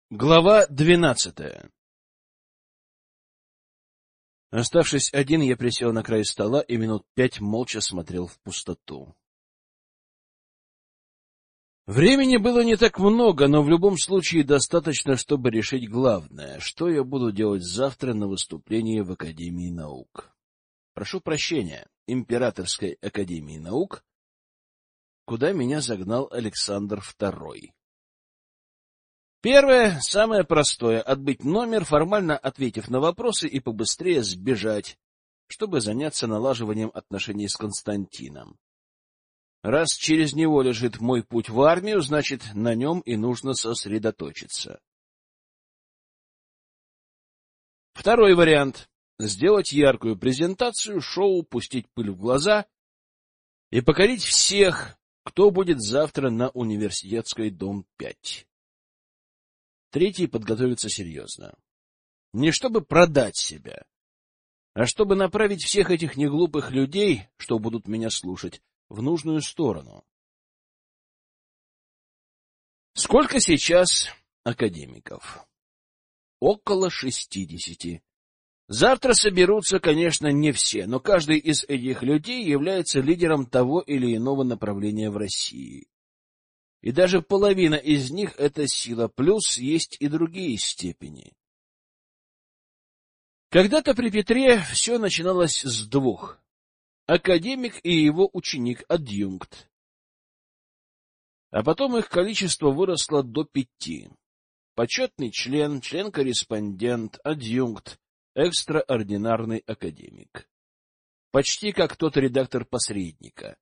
Глава 12. Оставшись один, я присел на край стола и минут 5 молча смотрел в пустоту. Времени было не так много, но в любом случае достаточно, чтобы решить главное, что я буду делать завтра на выступлении в Академии наук. Прошу прощения, Императорской Академии наук, куда меня загнал Александр II. Первое, самое простое — отбыть номер, формально ответив на вопросы и побыстрее сбежать, чтобы заняться налаживанием отношений с Константином. Раз через него лежит мой путь в армию, значит, на нем и нужно сосредоточиться. Второй вариант — сделать яркую презентацию, шоу, пустить пыль в глаза и покорить всех, кто будет завтра на Университетской, дом 5. Третий — подготовиться серьезно. Не чтобы продать себя, а чтобы направить всех этих неглупых людей, что будут меня слушать, в нужную сторону. Сколько сейчас академиков? Около 60. Завтра соберутся, конечно, не все, но каждый из этих людей является лидером того или иного направления в России. И даже половина из них — это сила, плюс есть и другие степени. Когда-то при Петре все начиналось с двух — академик и его ученик-адъюнкт. А потом их количество выросло до 5. Почетный член, член-корреспондент, адъюнкт, экстраординарный академик. Почти как тот редактор-посредника.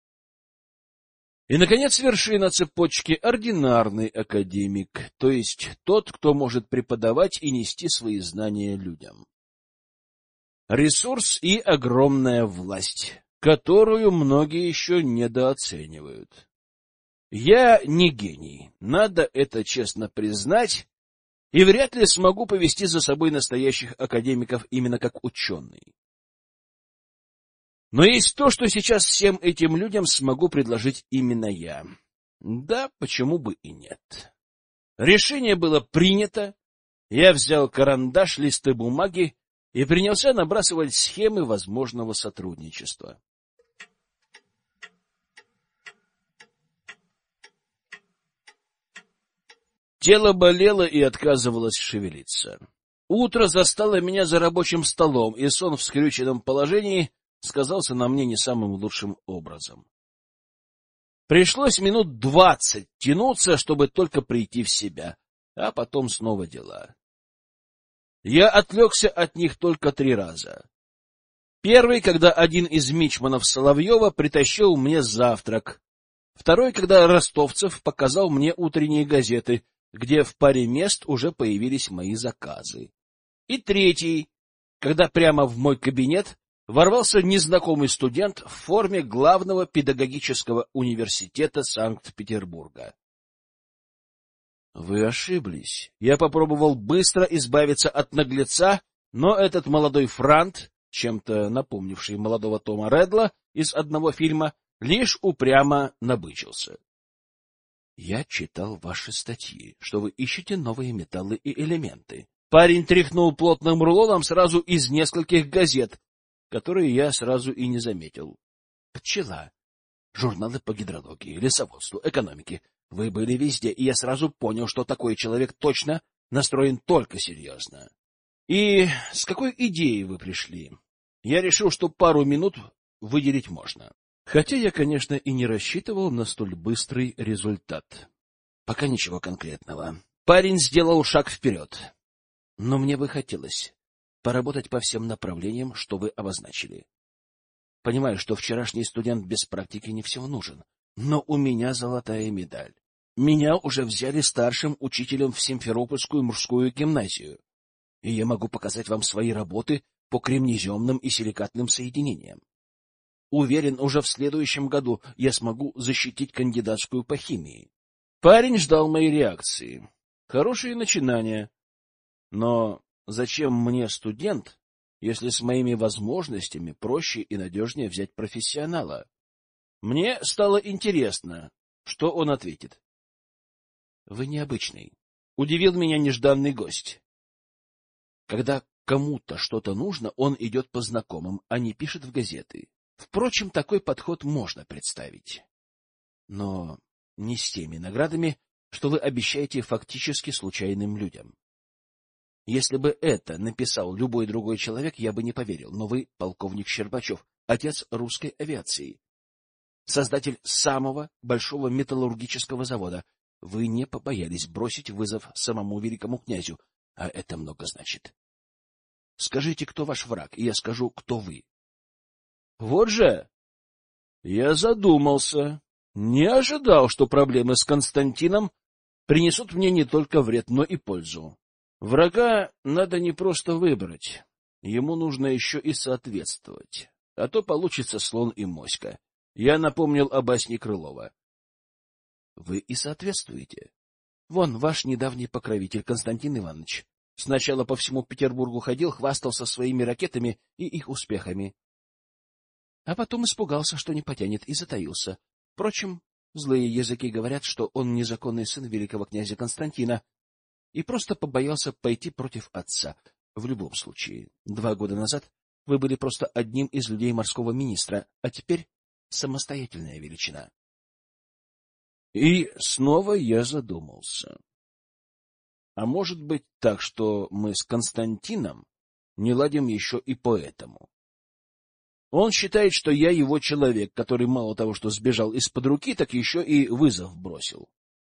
И, наконец, вершина цепочки — ординарный академик, то есть тот, кто может преподавать и нести свои знания людям. Ресурс и огромная власть, которую многие еще недооценивают. Я не гений, надо это честно признать, и вряд ли смогу повести за собой настоящих академиков именно как ученый. Но есть то, что сейчас всем этим людям смогу предложить именно я. Да, почему бы и нет. Решение было принято. Я взял карандаш, листы бумаги и принялся набрасывать схемы возможного сотрудничества. Тело болело и отказывалось шевелиться. Утро застало меня за рабочим столом, и сон в скрюченном положении сказался на мне не самым лучшим образом. Пришлось минут 20 тянуться, чтобы только прийти в себя, а потом снова дела. Я отвлекся от них только 3 раза. Первый, когда один из мичманов Соловьева притащил мне завтрак. Второй, когда Ростовцев показал мне утренние газеты, где в паре мест уже появились мои заказы. И третий, когда прямо в мой кабинет ворвался незнакомый студент в форме главного педагогического университета Санкт-Петербурга. Вы ошиблись. Я попробовал быстро избавиться от наглеца, но этот молодой франт, чем-то напомнивший молодого Тома Редла из одного фильма, лишь упрямо набычился. Я читал ваши статьи, что вы ищете новые металлы и элементы. Парень тряхнул плотным рулоном сразу из нескольких газет, которые я сразу и не заметил. Пчела, журналы по гидрологии, лесоводству, экономике. Вы были везде, и я сразу понял, что такой человек точно настроен только серьезно. И с какой идеей вы пришли? Я решил, что пару минут выделить можно. Хотя я, конечно, и не рассчитывал на столь быстрый результат. Пока ничего конкретного. Парень сделал шаг вперед. Но мне бы хотелось поработать по всем направлениям, что вы обозначили. Понимаю, что вчерашний студент без практики не всего нужен, но у меня золотая медаль. Меня уже взяли старшим учителем в Симферопольскую мужскую гимназию, и я могу показать вам свои работы по кремнеземным и силикатным соединениям. Уверен, уже в следующем году я смогу защитить кандидатскую по химии. Парень ждал моей реакции. Хорошие начинания. Но зачем мне студент, если с моими возможностями проще и надежнее взять профессионала? Мне стало интересно, что он ответит. Вы необычный. удивил меня нежданный гость. Когда кому-то что-то нужно, он идет по знакомым, а не пишет в газеты. Впрочем, такой подход можно представить. Но не с теми наградами, что вы обещаете фактически случайным людям. Если бы это написал любой другой человек, я бы не поверил, но вы полковник Щербачев, отец русской авиации, создатель самого большого металлургического завода. Вы не побоялись бросить вызов самому великому князю, а это много значит. Скажите, кто ваш враг, и я скажу, кто вы. Вот же! Я задумался. Не ожидал, что проблемы с Константином принесут мне не только вред, но и пользу. Врага надо не просто выбрать, ему нужно еще и соответствовать, а то получится слон и моська. Я напомнил о басне Крылова. Вы и соответствуете. Вон ваш недавний покровитель Константин Иванович сначала по всему Петербургу ходил, хвастался своими ракетами и их успехами. А потом испугался, что не потянет, и затаился. Впрочем, злые языки говорят, что он незаконный сын великого князя Константина, и просто побоялся пойти против отца. В любом случае, 2 года назад вы были просто одним из людей морского министра, а теперь самостоятельная величина. И снова я задумался. А может быть так, что мы с Константином не ладим еще и поэтому? Он считает, что я его человек, который мало того, что сбежал из-под руки, так еще и вызов бросил.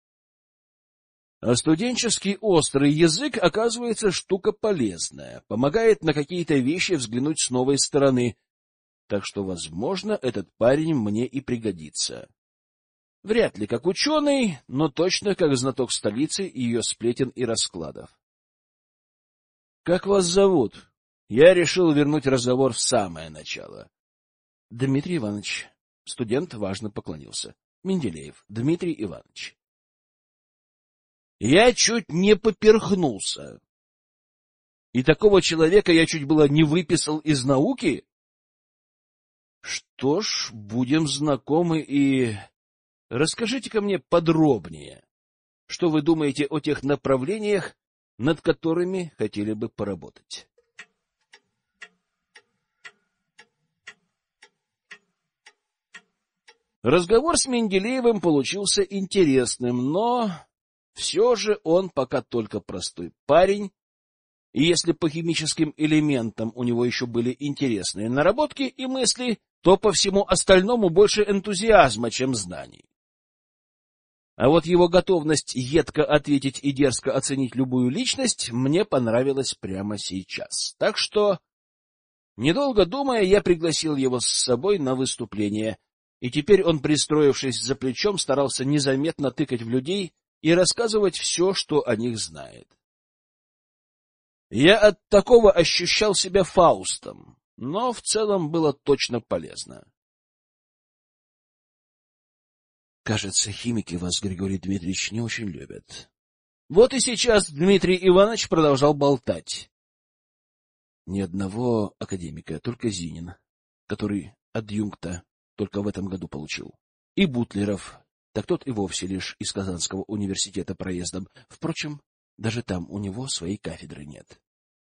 А студенческий острый язык, оказывается, штука полезная, помогает на какие-то вещи взглянуть с новой стороны, так что, возможно, этот парень мне и пригодится. Вряд ли как ученый, но точно как знаток столицы и ее сплетен и раскладов. — Как вас зовут? Я решил вернуть разговор в самое начало. — Дмитрий Иванович. Студент важно поклонился. — Менделеев Дмитрий Иванович. Я чуть не поперхнулся. И такого человека я чуть было не выписал из науки. Что ж, будем знакомы и... Расскажите-ка мне подробнее, что вы думаете о тех направлениях, над которыми хотели бы поработать. Разговор с Менделеевым получился интересным, но все же он пока только простой парень, и если по химическим элементам у него еще были интересные наработки и мысли, то по всему остальному больше энтузиазма, чем знаний. А вот его готовность едко ответить и дерзко оценить любую личность мне понравилась прямо сейчас. Так что, недолго думая, я пригласил его с собой на выступление, и теперь он, пристроившись за плечом, старался незаметно тыкать в людей и рассказывать все, что о них знает. Я от такого ощущал себя Фаустом, но в целом было точно полезно. Кажется, химики вас, Григорий Дмитриевич, не очень любят. Вот и сейчас Дмитрий Иванович продолжал болтать. Ни одного академика, только Зинин, который адъюнкта только в этом году получил. И Бутлеров, так тот и вовсе лишь из Казанского университета проездом. Впрочем, даже там у него своей кафедры нет.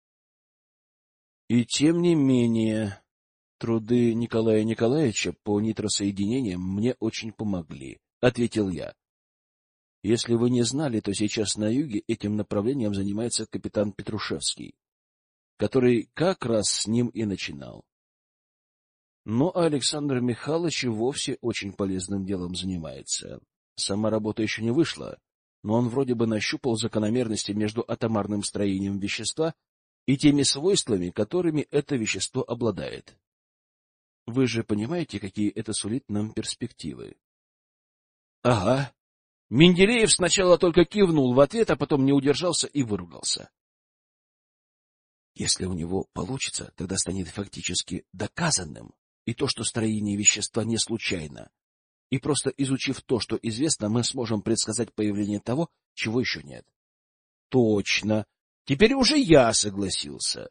И тем не менее, труды Николая Николаевича по нитросоединениям мне очень помогли, — ответил я. Если вы не знали, то сейчас на юге этим направлением занимается капитан Петрушевский, который как раз с ним и начинал. Ну, а Александр Михайлович и вовсе очень полезным делом занимается. Сама работа еще не вышла, но он вроде бы нащупал закономерности между атомарным строением вещества и теми свойствами, которыми это вещество обладает. Вы же понимаете, какие это сулит нам перспективы? — Ага. Менделеев сначала только кивнул в ответ, а потом не удержался и выругался. Если у него получится, тогда станет фактически доказанным и то, что строение вещества не случайно. И просто изучив то, что известно, мы сможем предсказать появление того, чего еще нет. Точно. Теперь уже я согласился.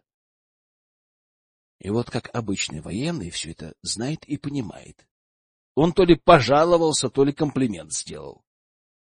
И вот как обычный военный все это знает и понимает. Он то ли пожаловался, то ли комплимент сделал.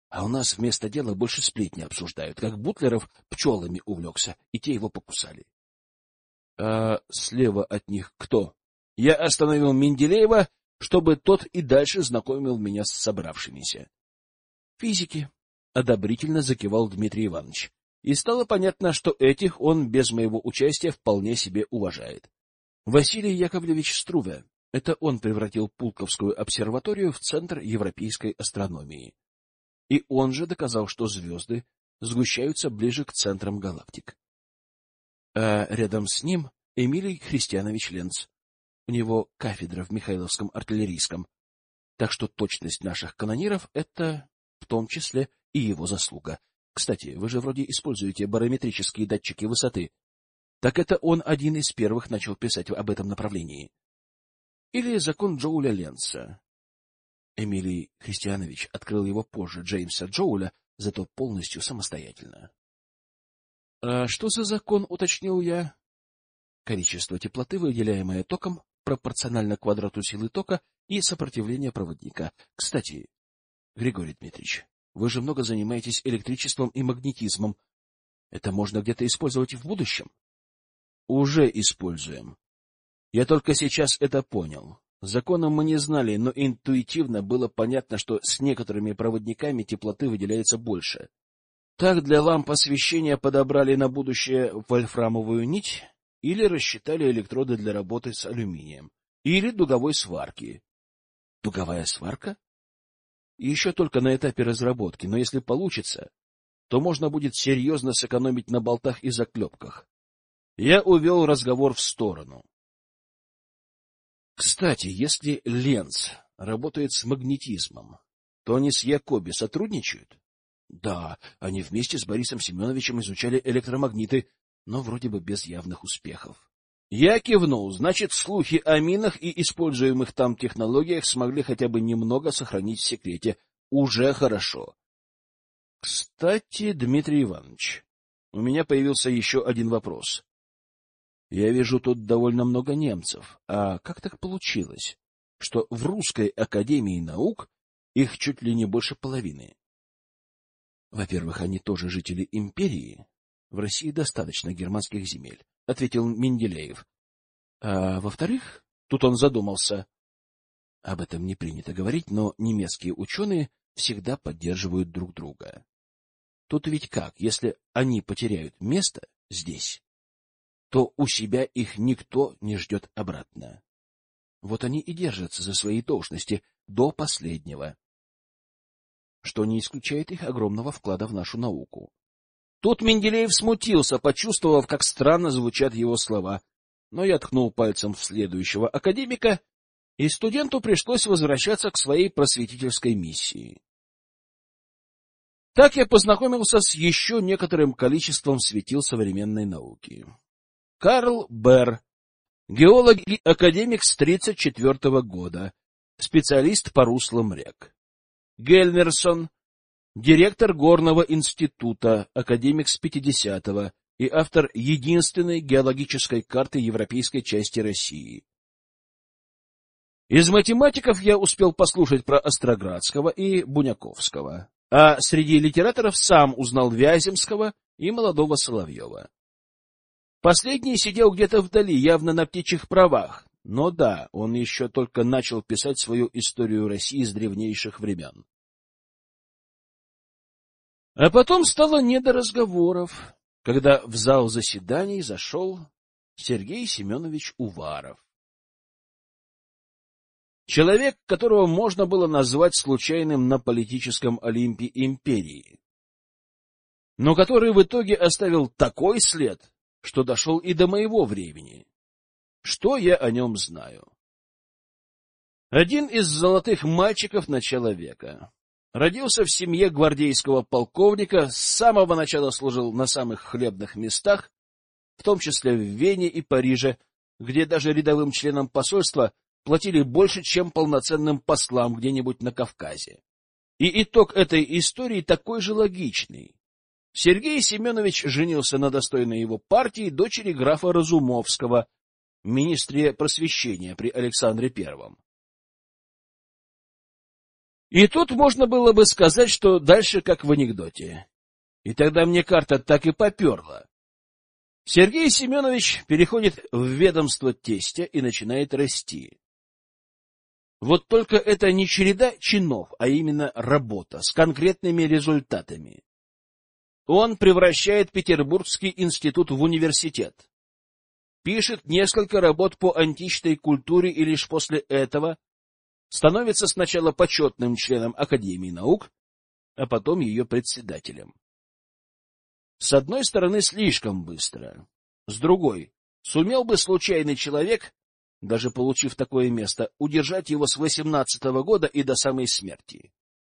А у нас вместо дела больше сплетни обсуждают, как Бутлеров пчелами увлекся, и те его покусали. — А слева от них кто? Я остановил Менделеева, чтобы тот и дальше знакомил меня с собравшимися. — Физики, — одобрительно закивал Дмитрий Иванович. И стало понятно, что этих он без моего участия вполне себе уважает. Василий Яковлевич Струве. Это он превратил Пулковскую обсерваторию в центр европейской астрономии. И он же доказал, что звезды сгущаются ближе к центрам галактик. А рядом с ним Эмилий Христианович Ленц. У него кафедра в Михайловском артиллерийском. Так что точность наших канониров — это в том числе и его заслуга. Кстати, вы же вроде используете барометрические датчики высоты. Так это он один из первых начал писать об этом направлении. Или закон Джоуля Ленца. Эмилий Христианович открыл его позже Джеймса Джоуля, зато полностью самостоятельно. — А что за закон, уточнил я? Количество теплоты, выделяемое током, пропорционально квадрату силы тока и сопротивления проводника. Кстати, Григорий Дмитриевич, вы же много занимаетесь электричеством и магнетизмом. Это можно где-то использовать в будущем? — Уже используем. Я только сейчас это понял. Законом мы не знали, но интуитивно было понятно, что с некоторыми проводниками теплоты выделяется больше. Так для ламп освещения подобрали на будущее вольфрамовую нить или рассчитали электроды для работы с алюминием, или дуговой сварки. Дуговая сварка? Еще только на этапе разработки, но если получится, то можно будет серьезно сэкономить на болтах и заклепках. Я увел разговор в сторону. Кстати, если Ленц работает с магнетизмом, то они с Якоби сотрудничают? Да, они вместе с Борисом Семеновичем изучали электромагниты, но вроде бы без явных успехов. Я кивнул, значит, слухи о минах и используемых там технологиях смогли хотя бы немного сохранить в секрете. Уже хорошо. Кстати, Дмитрий Иванович, у меня появился еще один вопрос. Я вижу тут довольно много немцев. А как так получилось, что в Русской академии наук их чуть ли не больше половины? Во-первых, они тоже жители империи. В России достаточно германских земель, — ответил Менделеев. А во-вторых, тут он задумался. Об этом не принято говорить, но немецкие ученые всегда поддерживают друг друга. Тут ведь как, если они потеряют место здесь, то у себя их никто не ждет обратно. Вот они и держатся за свои должности до последнего, что не исключает их огромного вклада в нашу науку. Тут Менделеев смутился, почувствовав, как странно звучат его слова, но я ткнул пальцем в следующего академика, и студенту пришлось возвращаться к своей просветительской миссии. Так я познакомился с еще некоторым количеством светил современной науки. Карл Берр, геолог и академик с 1934 года, специалист по руслам рек. Гельмерсон, директор Горного института, академик с 50-го и автор единственной геологической карты европейской части России. Из математиков я успел послушать про Остроградского и Буняковского, а среди литераторов сам узнал Вяземского и молодого Соловьева. Последний сидел где-то вдали, явно на птичьих правах, но да, он еще только начал писать свою историю России с древнейших времен. А потом стало не до разговоров, когда в зал заседаний зашел Сергей Семенович Уваров. Человек, которого можно было назвать случайным на политическом Олимпе империи, но который в итоге оставил такой след, что дошел и до моего времени. Что я о нем знаю? Один из золотых мальчиков начала века. Родился в семье гвардейского полковника, с самого начала служил на самых хлебных местах, в том числе в Вене и Париже, где даже рядовым членам посольства платили больше, чем полноценным послам где-нибудь на Кавказе. И итог этой истории такой же логичный. Сергей Семенович женился на достойной его партии дочери графа Разумовского, министре просвещения при Александре I. И тут можно было бы сказать, что дальше как в анекдоте. И тогда мне карта так и поперла. Сергей Семенович переходит в ведомство тестя и начинает расти. Вот только это не череда чинов, а именно работа с конкретными результатами. Он превращает Петербургский институт в университет. Пишет несколько работ по античной культуре и лишь после этого становится сначала почетным членом Академии наук, а потом ее председателем. С одной стороны, слишком быстро. С другой, сумел бы случайный человек, даже получив такое место, удержать его с 18-го года и до самой смерти.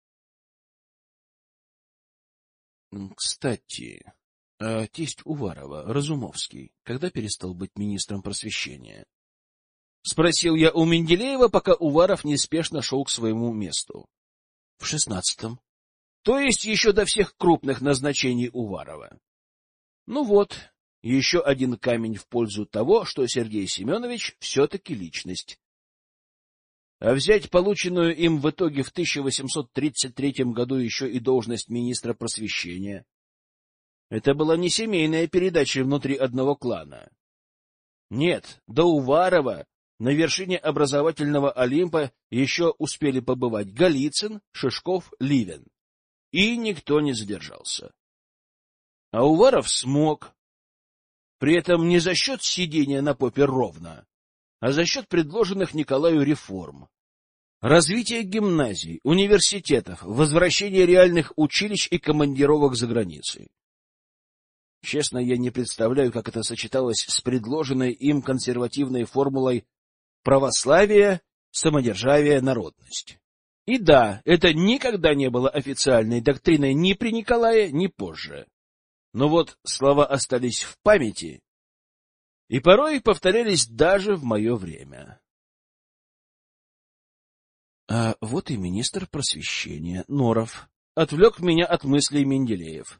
Кстати, а тесть Уварова, Разумовский, когда перестал быть министром просвещения? Спросил я у Менделеева, пока Уваров неспешно шел к своему месту. В 16-м. То есть еще до всех крупных назначений Уварова. Ну вот, еще один камень в пользу того, что Сергей Семенович все-таки личность. А взять полученную им в итоге в 1833 году еще и должность министра просвещения — это была не семейная передача внутри одного клана. Нет, до Уварова на вершине образовательного Олимпа еще успели побывать Голицын, Шишков, Ливен. И никто не задержался. А Уваров смог. При этом не за счет сидения на попе ровно, а за счет предложенных Николаю реформ. Развитие гимназий, университетов, возвращение реальных училищ и командировок за границей. Честно, я не представляю, как это сочеталось с предложенной им консервативной формулой православие, самодержавие, народность. И да, это никогда не было официальной доктриной ни при Николае, ни позже. Но вот слова остались в памяти и порой повторялись даже в мое время. А вот и министр просвещения Норов отвлек меня от мыслей Менделеев.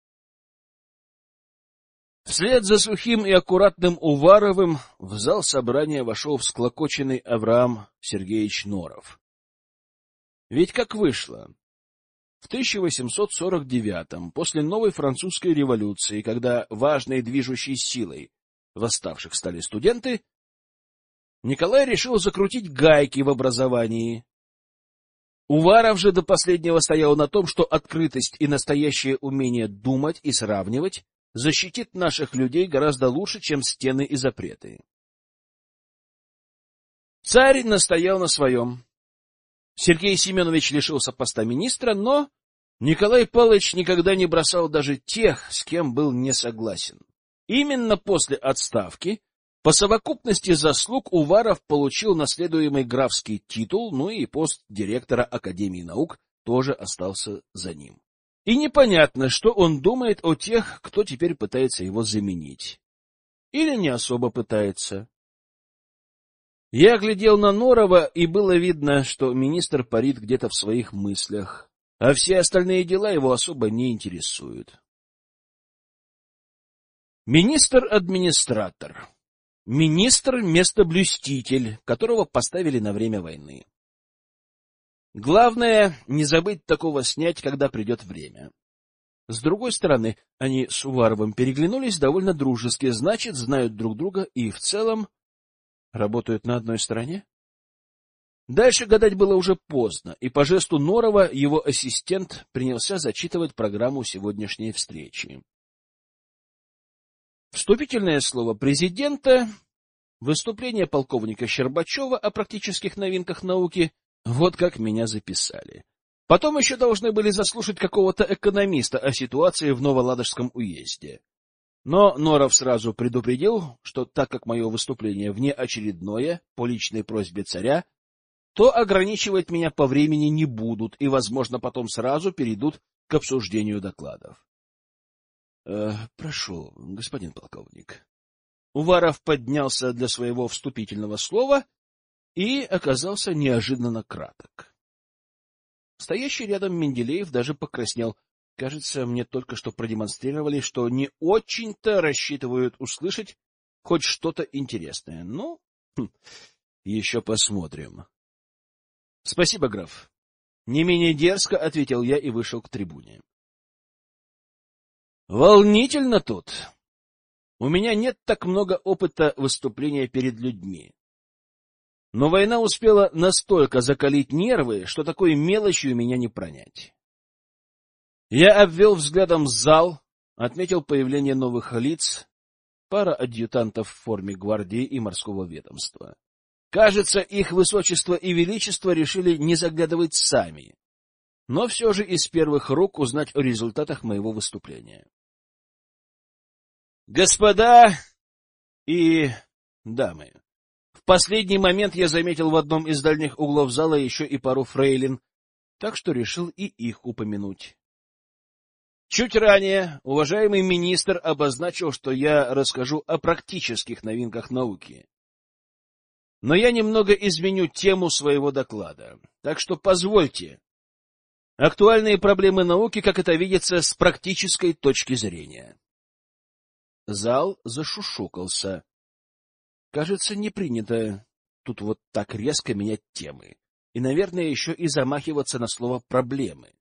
Вслед за сухим и аккуратным Уваровым в зал собрания вошел всклокоченный Авраам Сергеевич Норов. Ведь как вышло? В 1849-м, после новой французской революции, когда важной движущей силой восставших стали студенты, Николай решил закрутить гайки в образовании. Уваров же до последнего стоял на том, что открытость и настоящее умение думать и сравнивать защитит наших людей гораздо лучше, чем стены и запреты. Царь настоял на своем. Сергей Семенович лишился поста министра, но Николай Павлович никогда не бросал даже тех, с кем был не согласен. Именно после отставки, по совокупности заслуг, Уваров получил наследуемый графский титул, ну и пост директора Академии наук тоже остался за ним. И непонятно, что он думает о тех, кто теперь пытается его заменить. Или не особо пытается. Я глядел на Норова, и было видно, что министр парит где-то в своих мыслях, а все остальные дела его особо не интересуют. Министр-администратор. Министр-местоблюститель, которого поставили на время войны. Главное, не забыть такого снять, когда придет время. С другой стороны, они с Уваровым переглянулись довольно дружески, значит, знают друг друга и в целом работают на одной стороне. Дальше гадать было уже поздно, и по жесту Норова его ассистент принялся зачитывать программу сегодняшней встречи. Вступительное слово президента, выступление полковника Щербачева о практических новинках науки. Вот как меня записали. Потом еще должны были заслушать какого-то экономиста о ситуации в Новоладожском уезде. Но Норов сразу предупредил, что так как мое выступление внеочередное, по личной просьбе царя, то ограничивать меня по времени не будут и, возможно, потом сразу перейдут к обсуждению докладов. Прошу, господин полковник. Уваров поднялся для своего вступительного слова и оказался неожиданно краток. Стоящий рядом Менделеев даже покраснел. Кажется, мне только что продемонстрировали, что не очень-то рассчитывают услышать хоть что-то интересное. Ну, еще посмотрим. Спасибо, граф. Не менее дерзко ответил я и вышел к трибуне. Волнительно тут. У меня нет так много опыта выступления перед людьми. Но война успела настолько закалить нервы, что такой мелочью меня не пронять. Я обвел взглядом зал, отметил появление новых лиц, пара адъютантов в форме гвардии и морского ведомства. Кажется, их высочество и величество решили не заглядывать сами, но все же из первых рук узнать о результатах моего выступления. Господа и дамы, в последний момент я заметил в одном из дальних углов зала еще и пару фрейлин, так что решил и их упомянуть. Чуть ранее уважаемый министр обозначил, что я расскажу о практических новинках науки. Но я немного изменю тему своего доклада, так что позвольте. Актуальные проблемы науки, как это видится с практической точки зрения. Зал зашушукался. Кажется, не принято тут вот так резко менять темы. И, наверное, еще и замахиваться на слово «проблемы».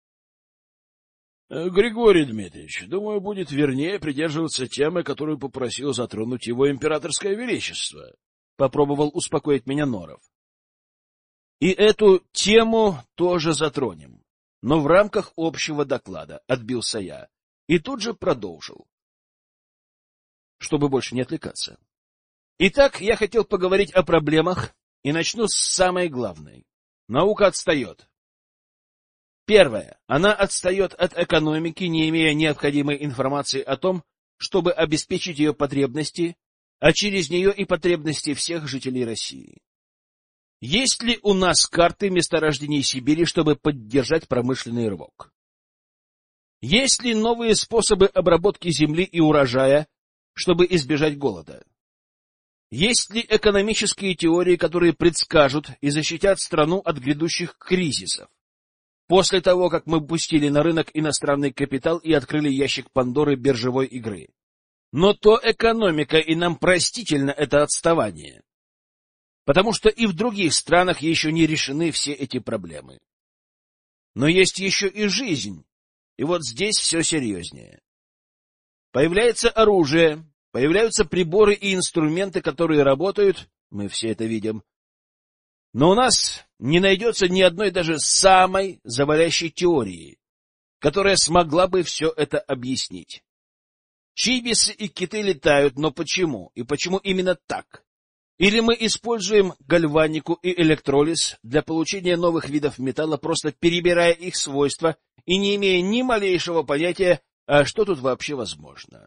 Григорий Дмитриевич, думаю, будет вернее придерживаться темы, которую попросил затронуть его императорское величество. Попробовал успокоить меня Норов. И эту тему тоже затронем, но в рамках общего доклада, отбился я. И тут же продолжил, чтобы больше не отвлекаться. Итак, я хотел поговорить о проблемах и начну с самой главной. Наука отстает. Первое. Она отстает от экономики, не имея необходимой информации о том, чтобы обеспечить ее потребности, а через нее и потребности всех жителей России. Есть ли у нас карты месторождений Сибири, чтобы поддержать промышленный рывок? Есть ли новые способы обработки земли и урожая, чтобы избежать голода? Есть ли экономические теории, которые предскажут и защитят страну от грядущих кризисов? После того, как мы пустили на рынок иностранный капитал и открыли ящик Пандоры биржевой игры. Но то экономика, и нам простительно это отставание. Потому что и в других странах еще не решены все эти проблемы. Но есть еще и жизнь, и вот здесь все серьезнее. Появляется оружие, появляются приборы и инструменты, которые работают, мы все это видим. Но у нас не найдется ни одной даже самой завалящей теории, которая смогла бы все это объяснить. Чибисы и киты летают, но почему? И почему именно так? Или мы используем гальванику и электролиз для получения новых видов металла, просто перебирая их свойства и не имея ни малейшего понятия, а что тут вообще возможно?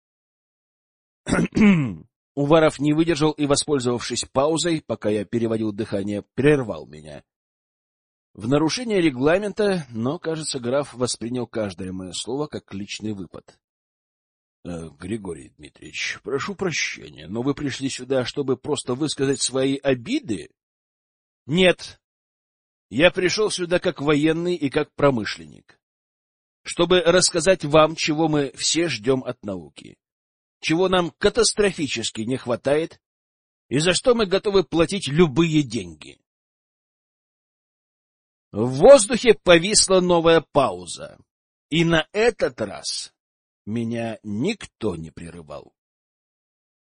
Уваров не выдержал и, воспользовавшись паузой, пока я переводил дыхание, прервал меня. В нарушение регламента, но, кажется, граф воспринял каждое мое слово как личный выпад. — Григорий Дмитриевич, прошу прощения, но вы пришли сюда, чтобы просто высказать свои обиды? — Нет. Я пришел сюда как военный и как промышленник, чтобы рассказать вам, чего мы все ждем от науки, чего нам катастрофически не хватает и за что мы готовы платить любые деньги. В воздухе повисла новая пауза, и на этот раз меня никто не прерывал.